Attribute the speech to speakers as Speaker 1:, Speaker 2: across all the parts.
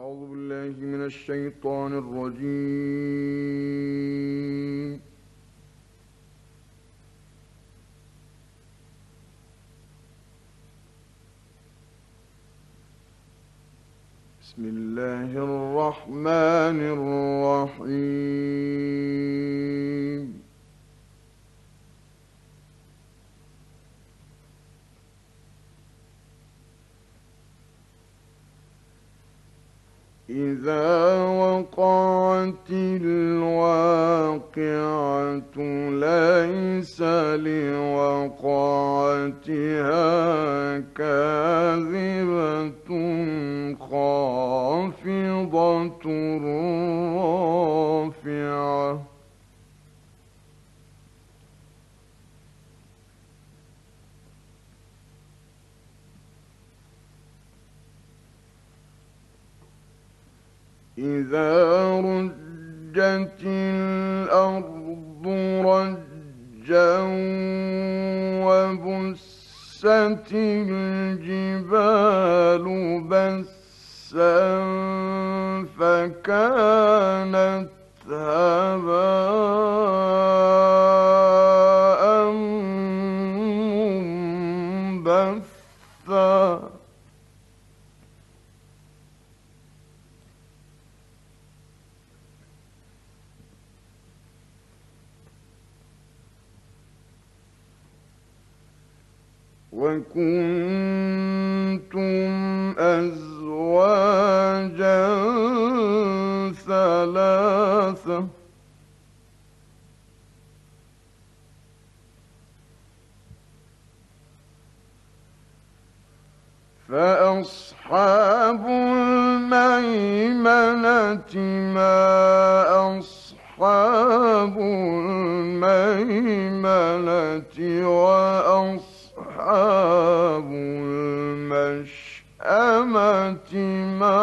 Speaker 1: أعوذ بالله من الشيطان الرجيم. بسم الله الرحمن الرحيم. إذا وقعت الواقعة ليس لوقعتها كاذبة خافضة رافعة إذا رجت الأرض رجا وبست الجبال بسا فكانت هباء منبثا وكنتم أزواجا ثلاثة فأصحاب الميمنة ما أصحاب الميمنة وأصحاب المشأمة ما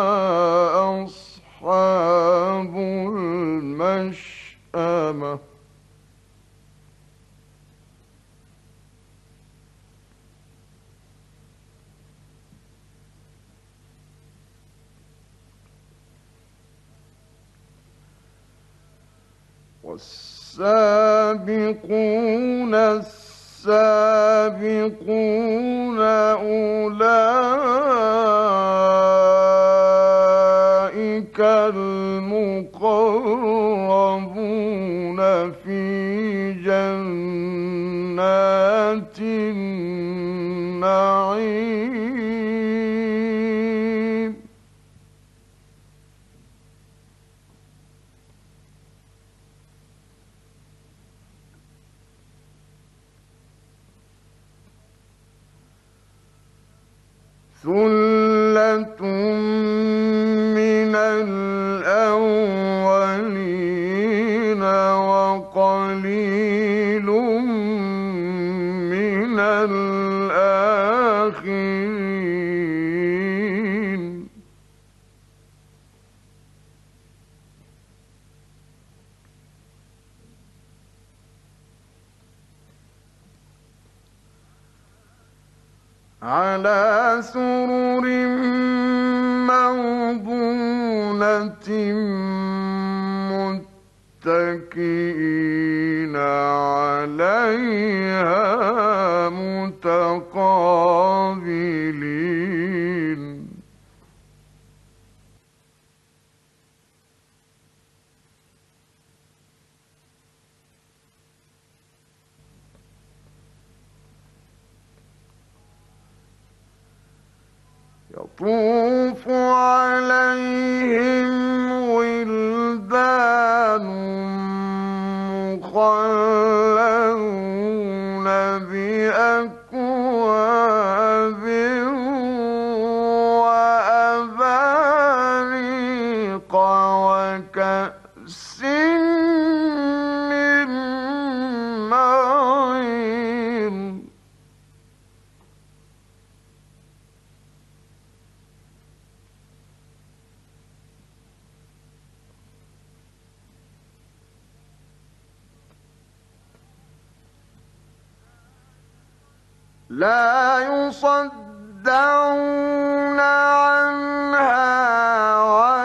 Speaker 1: أصحاب المشأمة والسابقون السابقون أولئك المقربون في جنات النعيم ثلة من الأولين وقليل من الآخرين على سرر موضونة متكئين عليها متقابلين يطوف عليهم ولدان مخلدون بأكواب وأباريق وكأس من معين لا يصدعون عنها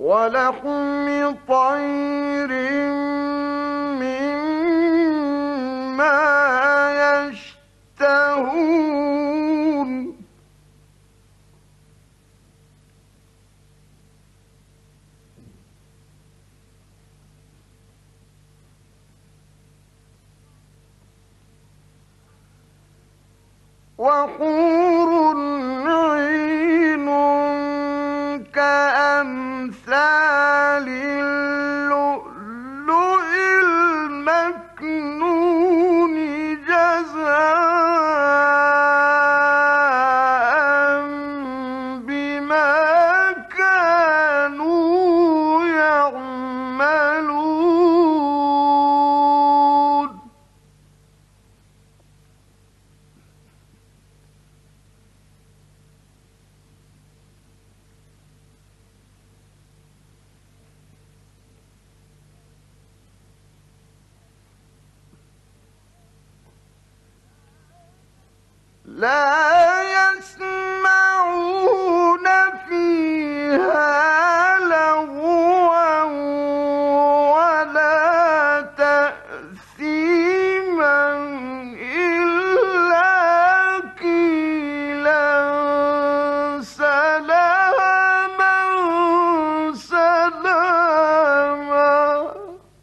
Speaker 1: ولحم طير مما يشتهون وحور عين كأمثال اللؤلؤ المكنون جزاء بما كانوا يعملون لا يسمعون فيها لغوا ولا تأثيما إلا قيلا سلاما سلاما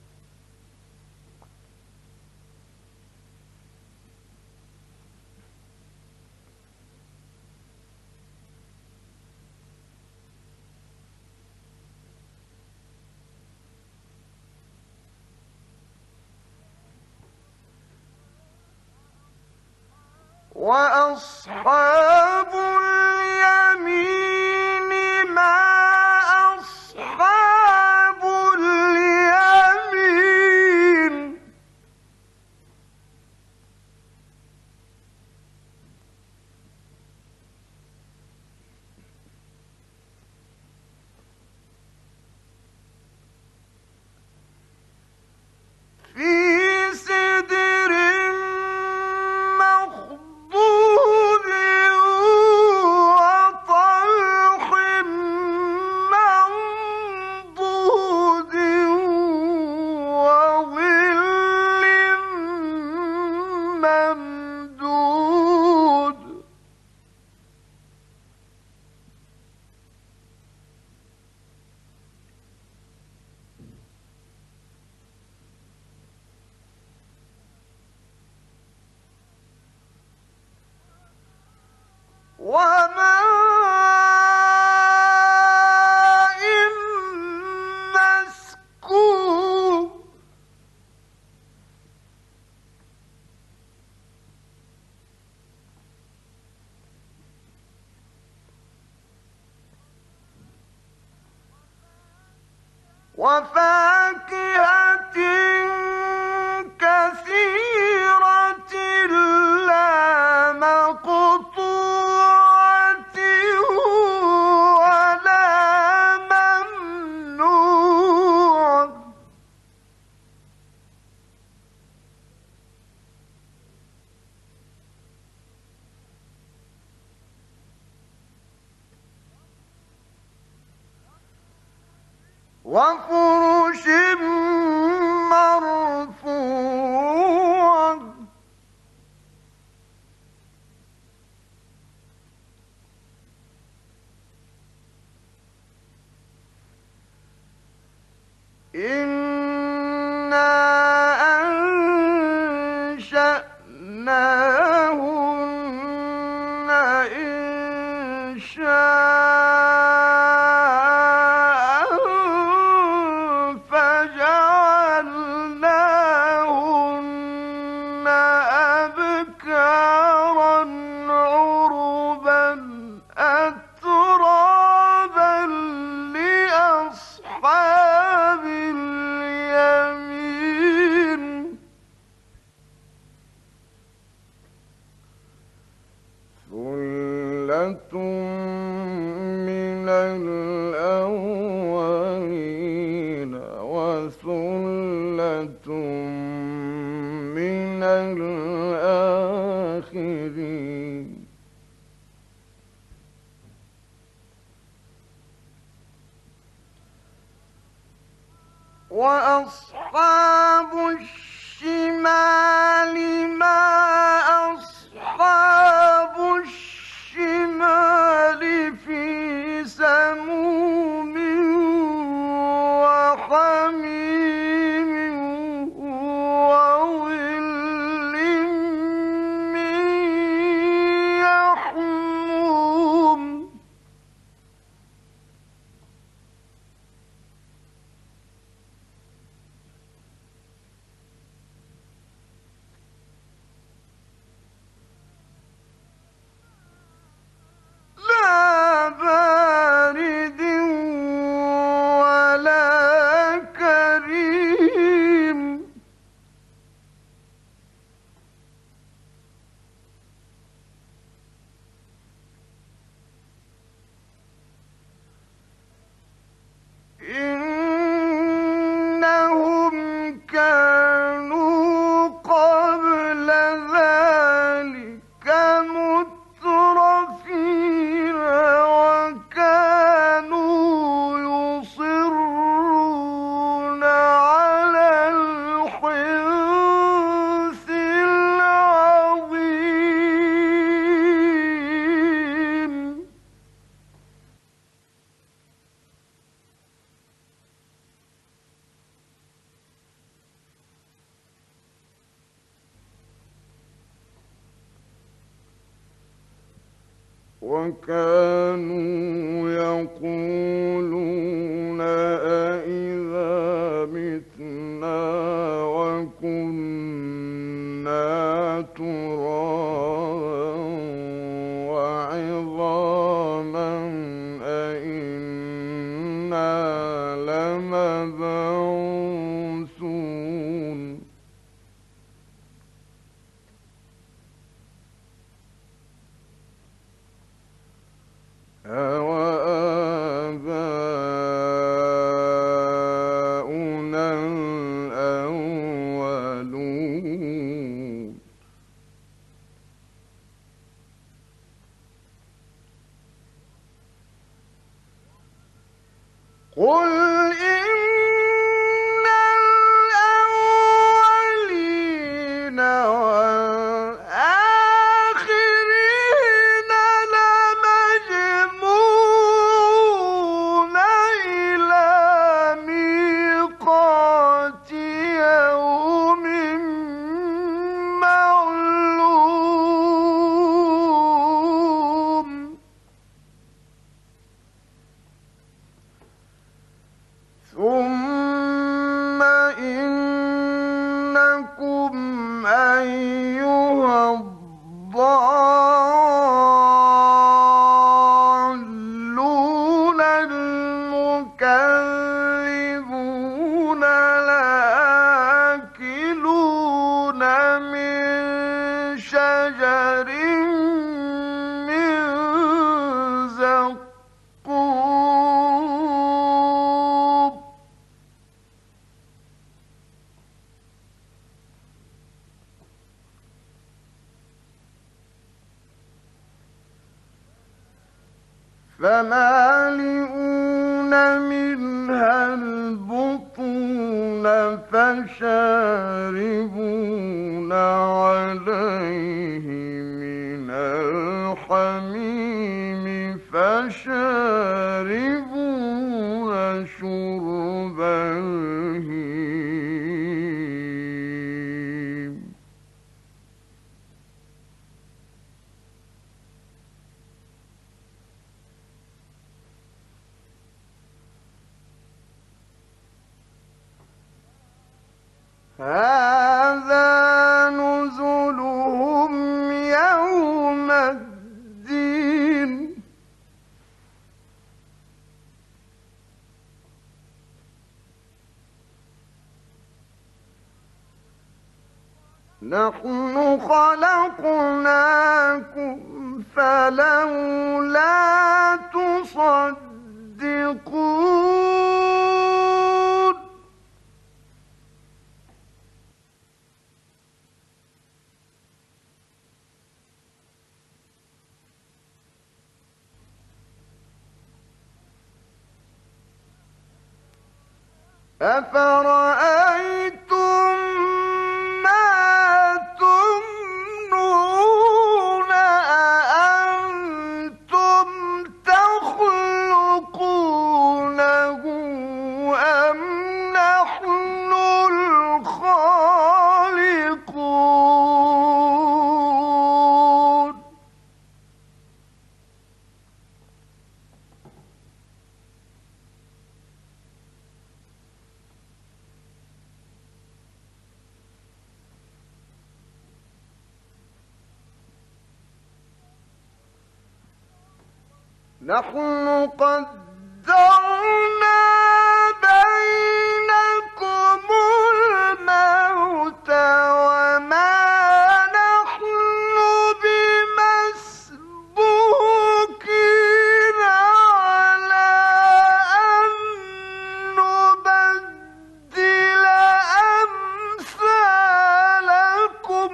Speaker 1: وأصحاب اليمين ما أصحاب اليمين في سدر مخضود وطلح منضود وظل ممدود وماء مسكوب وفاكهة كثيرة لا مقطوعة ولا ممنوع وفرش مرفوع إنا أنشأناهن إنشاء فجعلناهن أبكارا عربا أترابا لأصحاب اليمين ثلة من الأولين وثلة من الآخرين وأصحاب الشمال ما أصحاب الشمال في سموم وحميم وظل من يحموم لا بارد ولا كريم إنهم كانوا قبل ذلك مترفين وكانوا يصرون على الحنث العظيم وكانوا يقولون أإذا متنا وكنا ترابا وعظاما أإنا لمبعوثون أَوَآبَاؤُنَا الْأَوَّلُونَ قُلْ إِنَّ الْأَوَّلِينَ وَالْآخِرِينَ لَمَجْمُوعُونَ إِلَىٰ مِيقَاتِ يَوْمٍ مَّعْلُومٍ ثُمَّ إِنَّكُمْ أَيُّهَا الضَّالُّونَ الْمُكَذِّبُونَ لَآكِلُونَ مِن شَجَرٍ مِّن زَقُّومٍ فَمَالِئُونَ مِنْهَا الْبُطُونَ فَشَارِبُونَ عَلَيْهِ مِنَ الْحَمِيمِ فَشَارِبُونَ شُرْبَ الْهِيمِ هَٰذَا نُزُلُهُمْ يَوْمَ الدِّينِ نَحْنُ خَلَقْنَاكُمْ فَلَوْلَا تُصَدِّقُونَ أفرأيتم ما تمنون أأنتم تخلقونه أم نحن الخالقون نحن قدرنا بينكم الموت وما نحن بمسبوقين على أن نبدل أمثالكم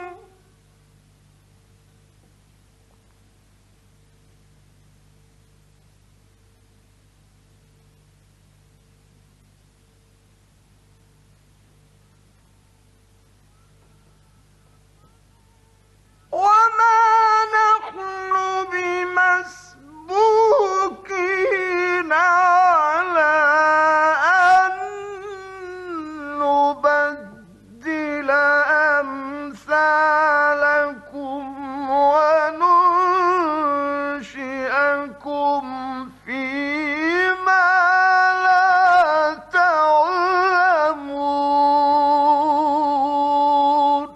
Speaker 1: وما نحن بمسبوقين على أن نبدل أمثالكم وننشئكم فيما لا تعلمون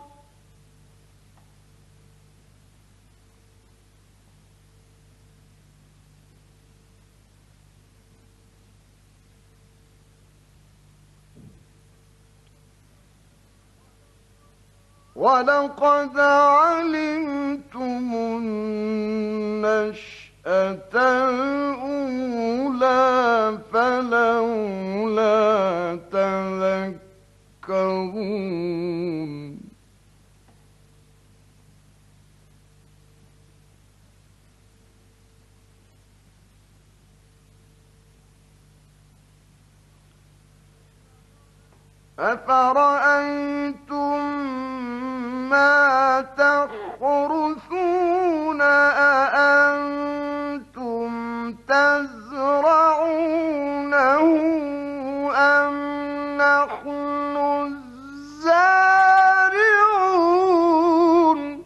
Speaker 1: ولقد علمتم النشأة الأولى فلولا تذكرون أفرأيتم ما تحرثون أأنتم تزرعونه أم نحن الزارعون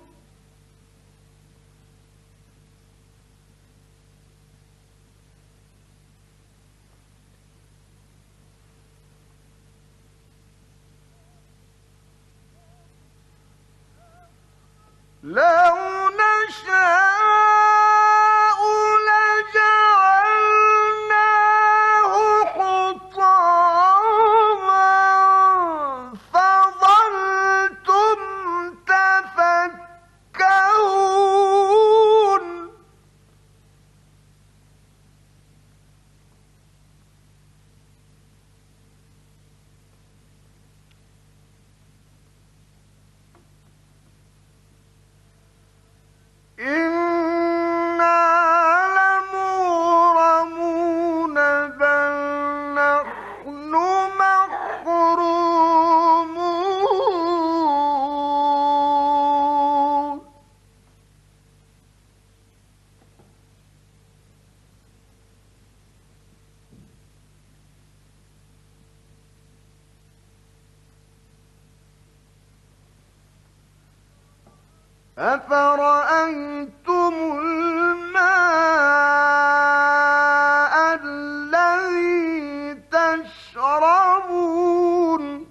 Speaker 1: لو نشاء لجعلناه حطاما فظلتم تفكهون إنا لمغرمون بل نحن محرومون أفرأيتم الماء الذي تشربون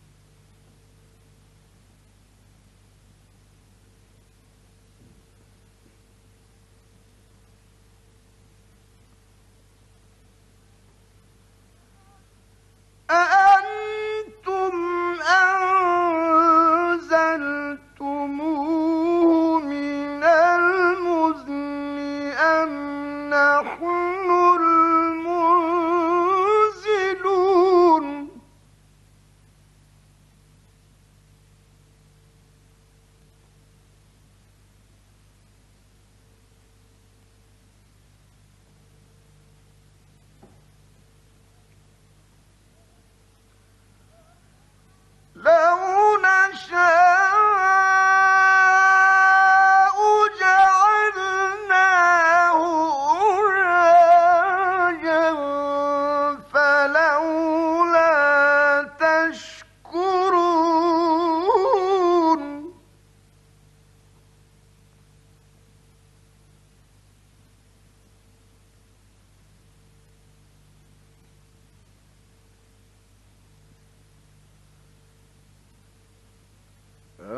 Speaker 1: أأنتم أنزلتموه من المزن أم نحن المنزلون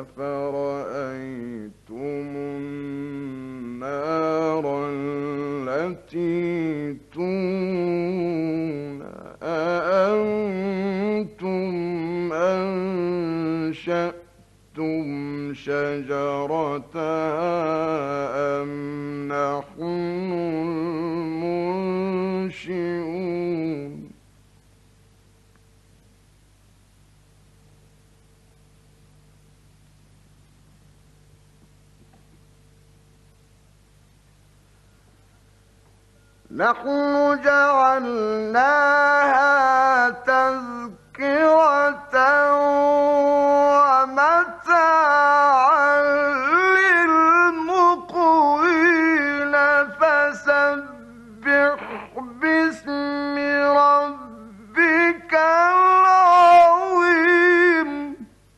Speaker 1: أفرأيتم النار التي تورون أأنتم أنشأتم شجرتها أم نحن المنشئون نحن جعلناها تذكرة ومتاعا للمقوين فسبح باسم ربك العظيم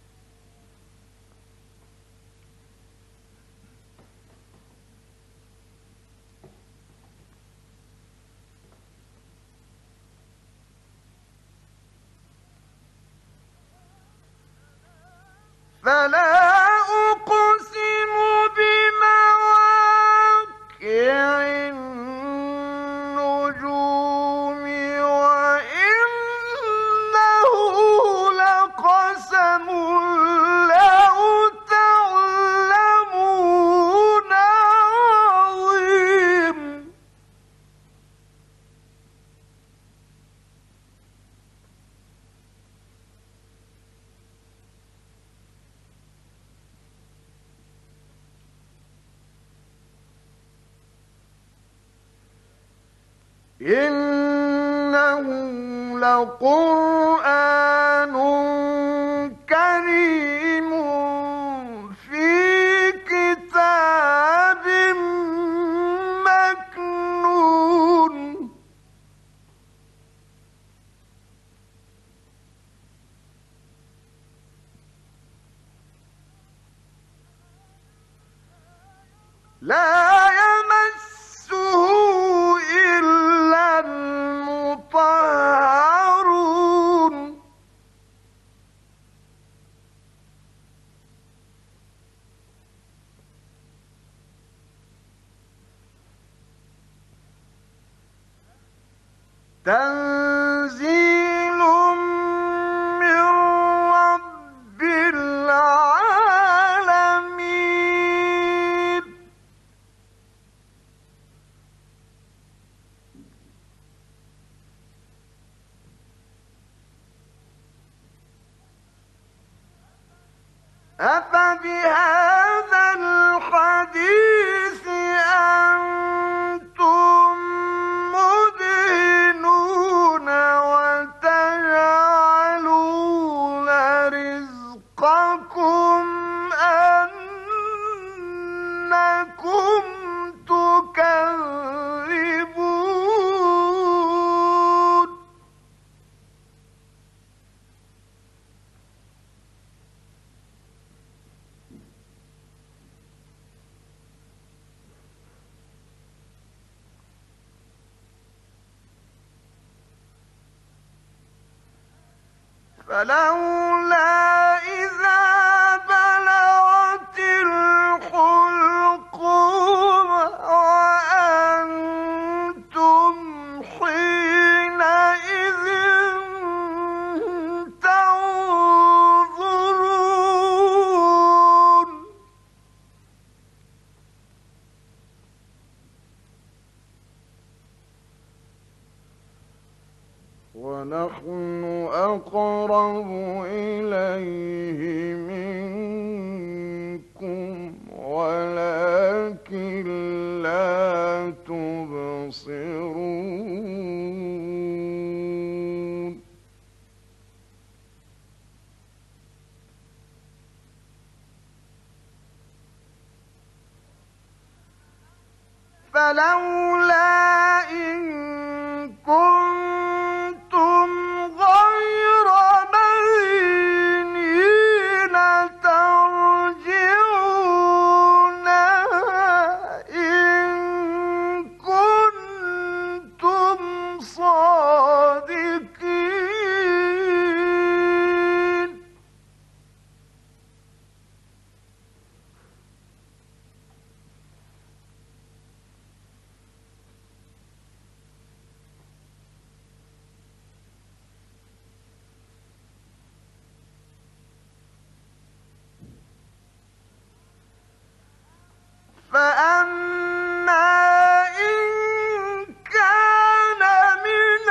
Speaker 1: فلا أقسم بمواقع النجوم وإنه لقسم لو تعلمون عظيم إنه لقرآن كريم في كتاب مكنون لا يمسه إلا المطهرون تنزيل من رب العالمين أفبهذا الحديث أنتم مدهنون وتجعلون رزقكم أنكم تكذبون فلولا إذا بلغت الحلقوم وأنتم حينئذ تنظرون ونحن أقرب إليه منكم ولكن لا تبصرون فلولا إن كنتم غير مدينين ترجعونها إن كنتم صادقين. فأما إن كان من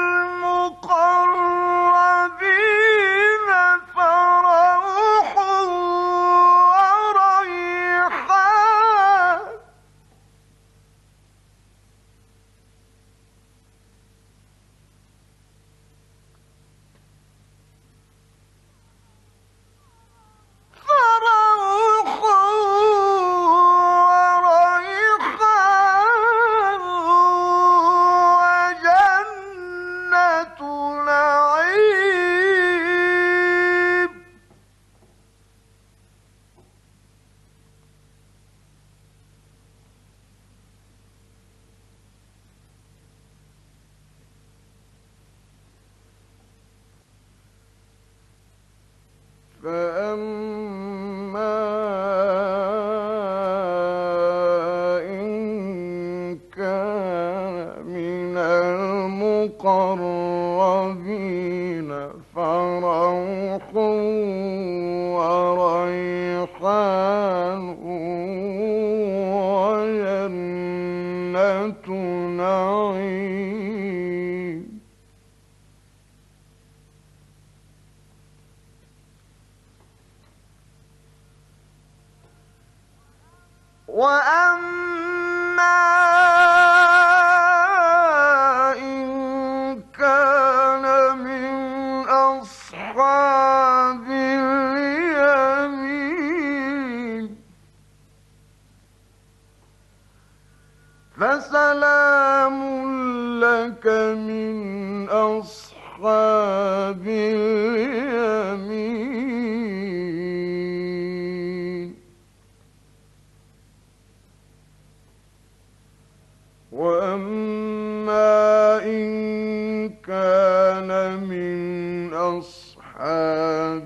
Speaker 1: المقربين فروح وريحان وجنة نعيم فأما إن كان من المقربين فروح وريحان وجنة نعيم وأما إن كان من أصحاب اليمين فسلام لك من أصحاب اليمين وأما إن كان من أصحاب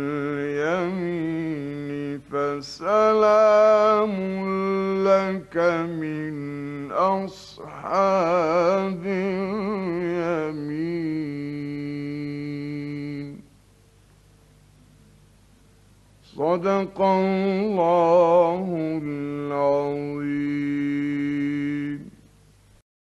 Speaker 1: اليمين فسلام لك من أصحاب اليمين صدق الله العظيم.